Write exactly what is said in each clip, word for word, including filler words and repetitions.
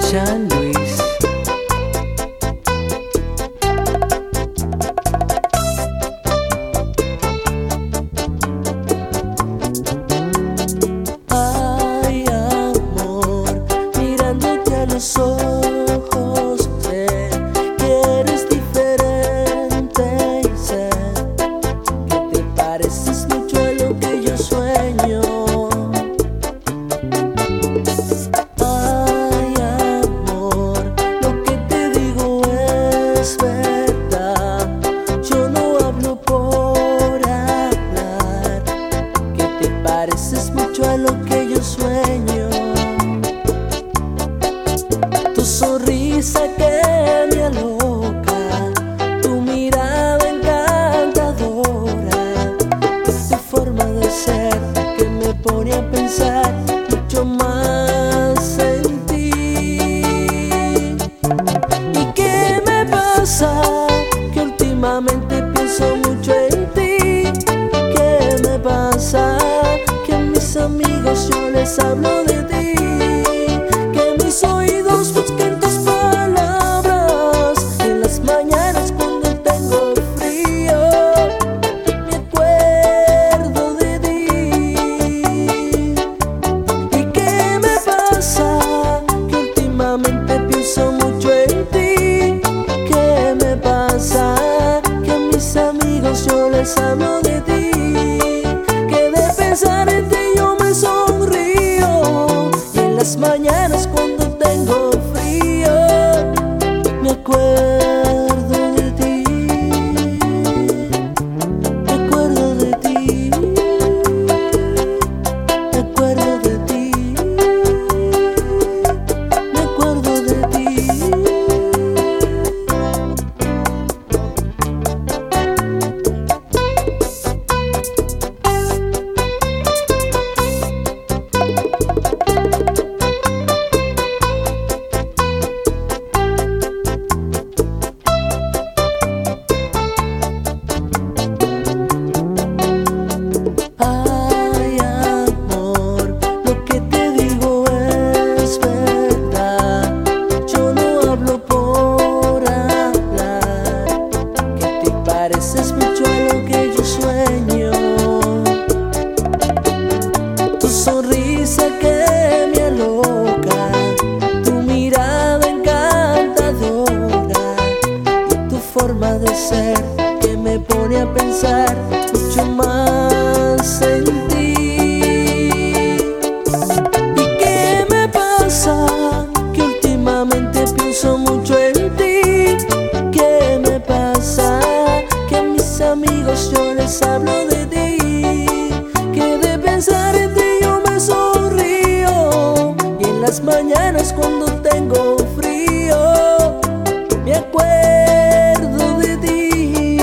San Luis. Ay, amor, mirándote a los ojos, sé que eres diferente y sé que te pareces mucho a lo que yo sueño. Ay, amor, lo que te digo es verdad. Yo no hablo por hablar, que te pareces mucho a lo que yo sueño. Tu sonrisa que me aloca, tu mirada encantadora, tu forma de ser que me pone a pensar mucho más en ti. ¿Y qué me pasa? Que últimamente pienso mucho en ti. ¿Qué me pasa? Que a mis amigos yo les hablo de ti, que mis oídos busquen tus palabras. En las mañanas cuando tengo frío me acuerdo de ti. ¿Y qué me pasa? Que últimamente pienso mucho en ti. ¿Qué me pasa? Que a mis amigos yo les hablo de ti, que de pensar en ti yo me sonrío. Y en las mañanas cuando tengo frío me acuerdo de ti, me acuerdo de ti, me acuerdo de ti, me acuerdo de ti. Ay, amor, lo que te digo es verdad. Yo no hablo por hablar, que te pareces mucho a lo que yo sueño. Tu sonrisa que me aloca, tu mirada encantadora y tu forma de ser que me pone a pensar mucho más en ti. ¿Y qué me pasa? Que últimamente pienso mucho en ti. ¿Qué me pasa? Que a mis amigos yo les hablo de ti, que de pensar en ti yo me sonrío. Y en las mañanas cuando tengo frío me acuerdo de ti.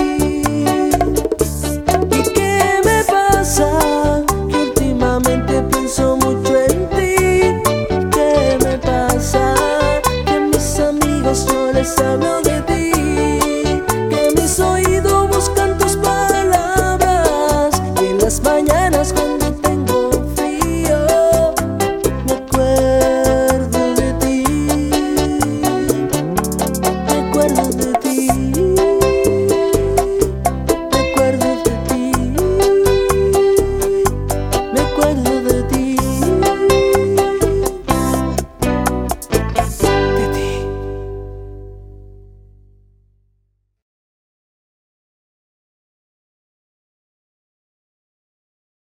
¿Y qué me pasa? Que últimamente pienso mucho en ti. ¿Qué me pasa? Que a mis amigos yo les hablo de ti, que mis oídos buscan tus palabras. Y en las mañanas cuando tengo